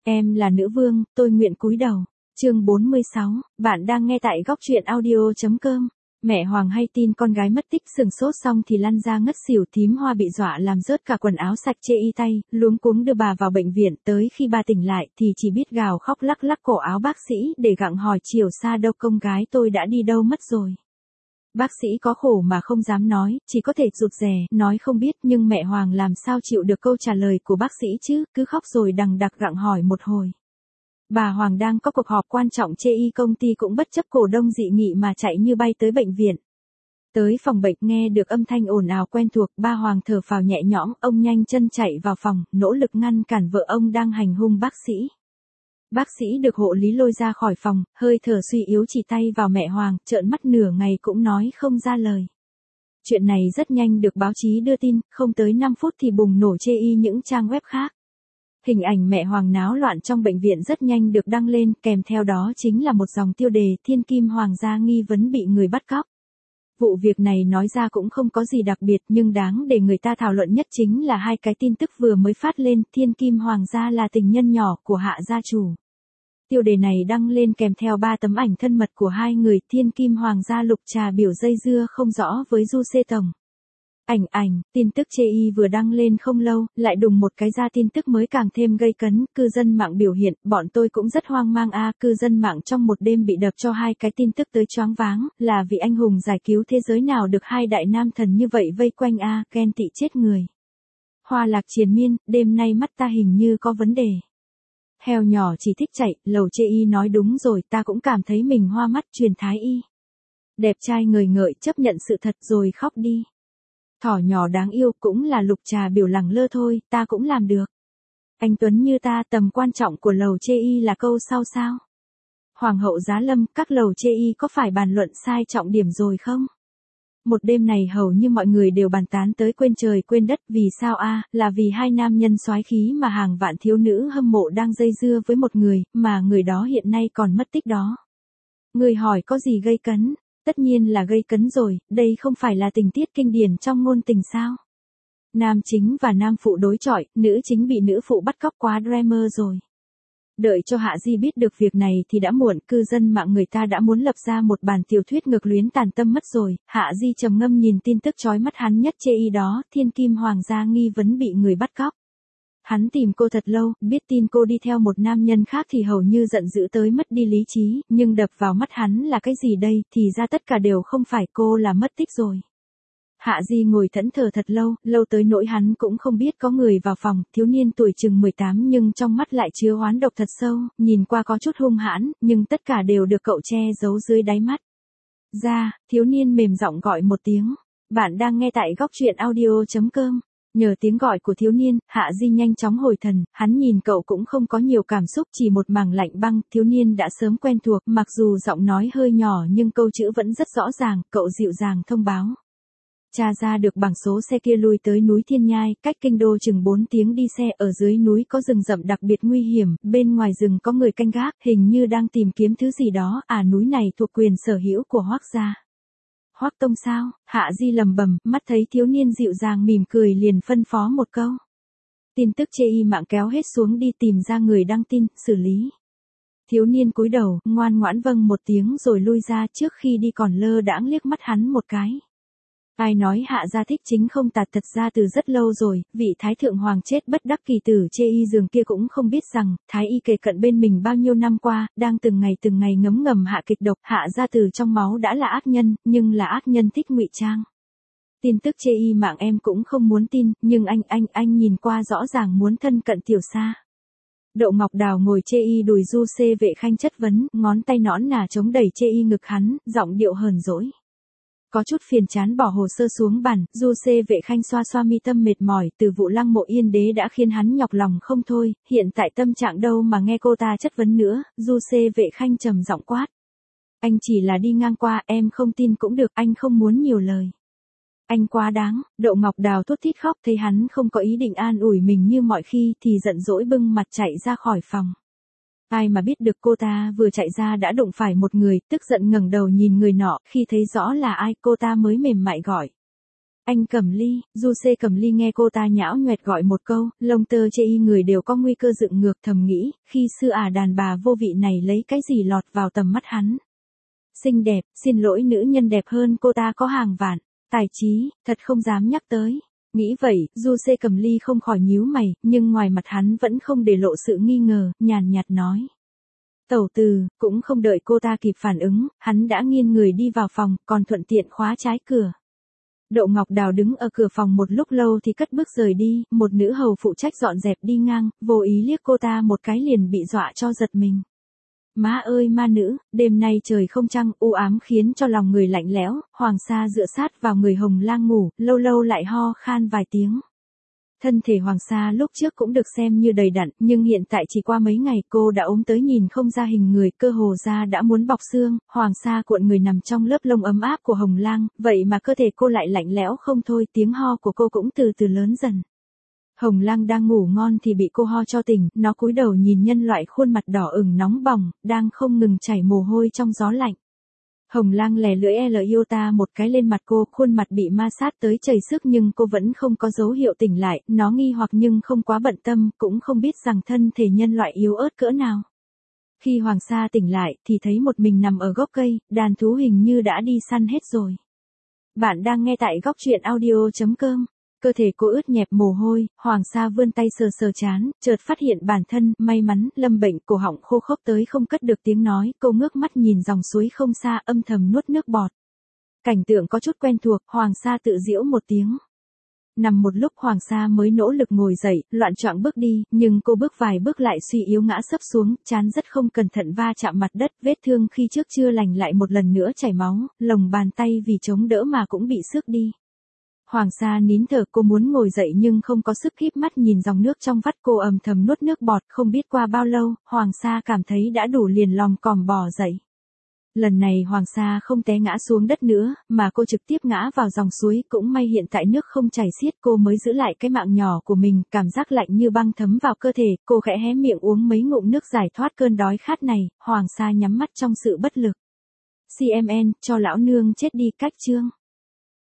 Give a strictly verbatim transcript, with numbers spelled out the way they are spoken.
Em là nữ vương, tôi nguyện cúi đầu. Chương bốn mươi sáu, bạn đang nghe tại góc truyện audio chấm com. Mẹ Hoàng hay tin con gái mất tích sừng sốt xong thì lăn ra ngất xỉu, thím Hoa bị dọa làm rớt cả quần áo sạch chê y tay, luống cuống đưa bà vào bệnh viện, tới khi bà tỉnh lại thì chỉ biết gào khóc lắc lắc cổ áo bác sĩ để gặng hỏi chiều xa đâu con gái tôi đã đi đâu mất rồi. Bác sĩ có khổ mà không dám nói, chỉ có thể rụt rè, nói không biết, nhưng mẹ Hoàng làm sao chịu được câu trả lời của bác sĩ chứ, cứ khóc rồi đằng đặc gặng hỏi một hồi. Bà Hoàng đang có cuộc họp quan trọng chê y công ty cũng bất chấp cổ đông dị nghị mà chạy như bay tới bệnh viện. Tới phòng bệnh nghe được âm thanh ồn ào quen thuộc, ba Hoàng thở phào nhẹ nhõm, ông nhanh chân chạy vào phòng, nỗ lực ngăn cản vợ ông đang hành hung bác sĩ. Bác sĩ được hộ lý lôi ra khỏi phòng, hơi thở suy yếu chỉ tay vào mẹ Hoàng, trợn mắt nửa ngày cũng nói không ra lời. Chuyện này rất nhanh được báo chí đưa tin, không tới năm phút thì bùng nổ chê y những trang web khác. Hình ảnh mẹ Hoàng náo loạn trong bệnh viện rất nhanh được đăng lên, kèm theo đó chính là một dòng tiêu đề Thiên Kim Hoàng gia nghi vấn bị người bắt cóc. Vụ việc này nói ra cũng không có gì đặc biệt, nhưng đáng để người ta thảo luận nhất chính là hai cái tin tức vừa mới phát lên, Thiên Kim Hoàng gia là tình nhân nhỏ của Hạ gia chủ. Tiêu đề này đăng lên kèm theo ba tấm ảnh thân mật của hai người, Thiên Kim Hoàng gia Lục Trà biểu dây dưa không rõ với Du Xê Tổng. Ảnh ảnh, tin tức chê y vừa đăng lên không lâu, lại đùng một cái ra tin tức mới càng thêm gây cấn, cư dân mạng biểu hiện, bọn tôi cũng rất hoang mang a, cư dân mạng trong một đêm bị đập cho hai cái tin tức tới choáng váng, là vị anh hùng giải cứu thế giới nào được hai đại nam thần như vậy vây quanh a, ghen tị chết người. Hoa lạc triền miên, đêm nay mắt ta hình như có vấn đề. Heo nhỏ chỉ thích chạy, lầu chê y nói đúng rồi, ta cũng cảm thấy mình hoa mắt, truyền thái y. Đẹp trai ngời ngợi chấp nhận sự thật rồi khóc đi. Thỏ nhỏ đáng yêu cũng là Lục Trà biểu lẳng lơ thôi, ta cũng làm được. Anh Tuấn như ta, tầm quan trọng của lầu chê y là câu sau sao? Hoàng hậu Giá Lâm, các lầu chê y có phải bàn luận sai trọng điểm rồi không? Một đêm này hầu như mọi người đều bàn tán tới quên trời quên đất, vì sao a, là vì hai nam nhân soái khí mà hàng vạn thiếu nữ hâm mộ đang dây dưa với một người, mà người đó hiện nay còn mất tích đó. Người hỏi có gì gây cấn? Tất nhiên là gây cấn rồi, đây không phải là tình tiết kinh điển trong ngôn tình sao? Nam chính và nam phụ đối chọi, nữ chính bị nữ phụ bắt cóc quá drama rồi. Đợi cho Hạ Di biết được việc này thì đã muộn, cư dân mạng người ta đã muốn lập ra một bản tiểu thuyết ngược luyến tàn tâm mất rồi. Hạ Di trầm ngâm nhìn tin tức chói mắt hắn nhất chê y đó, Thiên Kim Hoàng gia nghi vấn bị người bắt cóc. Hắn tìm cô thật lâu, biết tin cô đi theo một nam nhân khác thì hầu như giận dữ tới mất đi lý trí, nhưng đập vào mắt hắn là cái gì đây, thì ra tất cả đều không phải, cô là mất tích rồi. Hạ Di ngồi thẫn thờ thật lâu, lâu tới nỗi hắn cũng không biết có người vào phòng, thiếu niên tuổi chừng mười tám nhưng trong mắt lại chứa oán độc thật sâu, nhìn qua có chút hung hãn, nhưng tất cả đều được cậu che giấu dưới đáy mắt. Ra, thiếu niên mềm giọng gọi một tiếng. Bạn đang nghe tại góc truyện audio chấm com. Nhờ tiếng gọi của thiếu niên, Hạ Di nhanh chóng hồi thần, hắn nhìn cậu cũng không có nhiều cảm xúc, chỉ một mảng lạnh băng, thiếu niên đã sớm quen thuộc, mặc dù giọng nói hơi nhỏ nhưng câu chữ vẫn rất rõ ràng, cậu dịu dàng thông báo. Tra ra được bảng số xe kia lui tới núi Thiên Nhai, cách kinh đô chừng bốn tiếng đi xe, ở dưới núi có rừng rậm đặc biệt nguy hiểm, bên ngoài rừng có người canh gác, hình như đang tìm kiếm thứ gì đó, à núi này thuộc quyền sở hữu của Hoắc gia. Hoắc Tông sao? Hạ Di lầm bầm, mắt thấy thiếu niên dịu dàng mỉm cười liền phân phó một câu. Tin tức chê y mạng kéo hết xuống đi tìm ra người đăng tin, xử lý. Thiếu niên cúi đầu, ngoan ngoãn vâng một tiếng rồi lui ra, trước khi đi còn lơ đãng liếc mắt hắn một cái. Ai nói Hạ gia thích chính không tạt, thật ra từ rất lâu rồi, vị Thái Thượng Hoàng chết bất đắc kỳ tử chê y giường kia cũng không biết rằng, Thái y kề cận bên mình bao nhiêu năm qua, đang từng ngày từng ngày ngấm ngầm hạ kịch độc, Hạ gia từ trong máu đã là ác nhân, nhưng là ác nhân thích ngụy trang. Tin tức chê y mạng em cũng không muốn tin, nhưng anh anh anh nhìn qua rõ ràng muốn thân cận Tiểu Sa. Đậu Ngọc Đào ngồi chê y đùi Du Xê Vệ Khanh chất vấn, ngón tay nõn nà chống đẩy chê y ngực hắn, giọng điệu hờn dỗi. Có chút phiền chán bỏ hồ sơ xuống bàn, Du Xê Vệ Khanh xoa xoa mi tâm mệt mỏi, từ vụ Lăng Mộ Yên Đế đã khiến hắn nhọc lòng không thôi, hiện tại tâm trạng đâu mà nghe cô ta chất vấn nữa, Du Xê Vệ Khanh trầm giọng quát. Anh chỉ là đi ngang qua, em không tin cũng được, anh không muốn nhiều lời. Anh quá đáng, Đậu Ngọc Đào thút thít khóc, thấy hắn không có ý định an ủi mình như mọi khi thì giận dỗi bưng mặt chạy ra khỏi phòng. Ai mà biết được cô ta vừa chạy ra đã đụng phải một người, tức giận ngẩng đầu nhìn người nọ, khi thấy rõ là ai cô ta mới mềm mại gọi. Anh Cẩm Ly, Du Xê Cẩm Ly nghe cô ta nhão nhoẹt gọi một câu, lông tơ chê y người đều có nguy cơ dựng ngược, thầm nghĩ, khi xưa à đàn bà vô vị này lấy cái gì lọt vào tầm mắt hắn. Xinh đẹp, xin lỗi nữ nhân đẹp hơn cô ta có hàng vạn, tài trí, thật không dám nhắc tới. Nghĩ vậy, Du Xê Cẩm Ly không khỏi nhíu mày, nhưng ngoài mặt hắn vẫn không để lộ sự nghi ngờ, nhàn nhạt nói. Tẩu từ, cũng không đợi cô ta kịp phản ứng, hắn đã nghiêng người đi vào phòng, còn thuận tiện khóa trái cửa. Đậu Ngọc Đào đứng ở cửa phòng một lúc lâu thì cất bước rời đi, một nữ hầu phụ trách dọn dẹp đi ngang, vô ý liếc cô ta một cái liền bị dọa cho giật mình. Má ơi ma nữ, đêm nay trời không trăng, u ám khiến cho lòng người lạnh lẽo, Hoàng Sa dựa sát vào người Hồng Lang ngủ, lâu lâu lại ho khan vài tiếng. Thân thể Hoàng Sa lúc trước cũng được xem như đầy đặn, nhưng hiện tại chỉ qua mấy ngày cô đã ốm tới nhìn không ra hình người, cơ hồ da đã muốn bọc xương, Hoàng Sa cuộn người nằm trong lớp lông ấm áp của Hồng Lang, vậy mà cơ thể cô lại lạnh lẽo không thôi, tiếng ho của cô cũng từ từ lớn dần. Hồng Lang đang ngủ ngon thì bị cô ho cho tỉnh, nó cúi đầu nhìn nhân loại khuôn mặt đỏ ửng nóng bỏng, đang không ngừng chảy mồ hôi trong gió lạnh. Hồng Lang lè lưỡi eo yêu ta một cái lên mặt cô, khuôn mặt bị ma sát tới chảy sức nhưng cô vẫn không có dấu hiệu tỉnh lại, nó nghi hoặc nhưng không quá bận tâm, cũng không biết rằng thân thể nhân loại yếu ớt cỡ nào. Khi Hoàng Sa tỉnh lại thì thấy một mình nằm ở gốc cây, đàn thú hình như đã đi săn hết rồi. Bạn đang nghe tại góc truyện audio chấm com. Cơ thể cô ướt nhẹp mồ hôi, Hoàng Sa vươn tay sờ sờ trán, chợt phát hiện bản thân, may mắn, lâm bệnh, cổ họng khô khốc tới không cất được tiếng nói, cô ngước mắt nhìn dòng suối không xa, âm thầm nuốt nước bọt. Cảnh tượng có chút quen thuộc, Hoàng Sa tự giễu một tiếng. Nằm một lúc Hoàng Sa mới nỗ lực ngồi dậy, loạn choạng bước đi, nhưng cô bước vài bước lại suy yếu ngã sấp xuống, trán rất không cẩn thận va chạm mặt đất, vết thương khi trước chưa lành lại một lần nữa chảy máu, lồng bàn tay vì chống đỡ mà cũng bị xước đi. Hoàng Sa nín thở, cô muốn ngồi dậy nhưng không có sức, híp mắt nhìn dòng nước trong vắt, cô ầm thầm nuốt nước bọt, không biết qua bao lâu, Hoàng Sa cảm thấy đã đủ liền lòm còm bò dậy. Lần này Hoàng Sa không té ngã xuống đất nữa, mà cô trực tiếp ngã vào dòng suối, cũng may hiện tại nước không chảy xiết, cô mới giữ lại cái mạng nhỏ của mình, cảm giác lạnh như băng thấm vào cơ thể, cô khẽ hé miệng uống mấy ngụm nước giải thoát cơn đói khát này, Hoàng Sa nhắm mắt trong sự bất lực. xê em en, cho lão nương chết đi, cách chương.